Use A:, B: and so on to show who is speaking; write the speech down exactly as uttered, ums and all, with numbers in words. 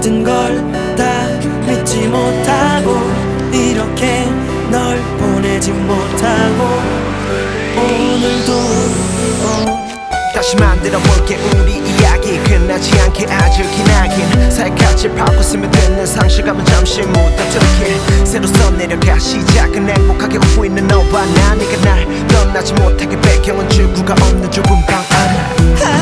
A: 모든 걸 다 믿지 못하고 이렇게 널 보내지 못하고 오늘도 어.
B: 다시 만들어 볼게 우리 이야기 끝나지 않게 아주 기나긴 살갗을 파고 스며드는 상실감은 잠시 묻어두길 새로 써내려가 시작은 행복하게 웃고 있는 너와 나 네가 날 떠나지 못하게 배경은 출구가 없는 좁은 방 안에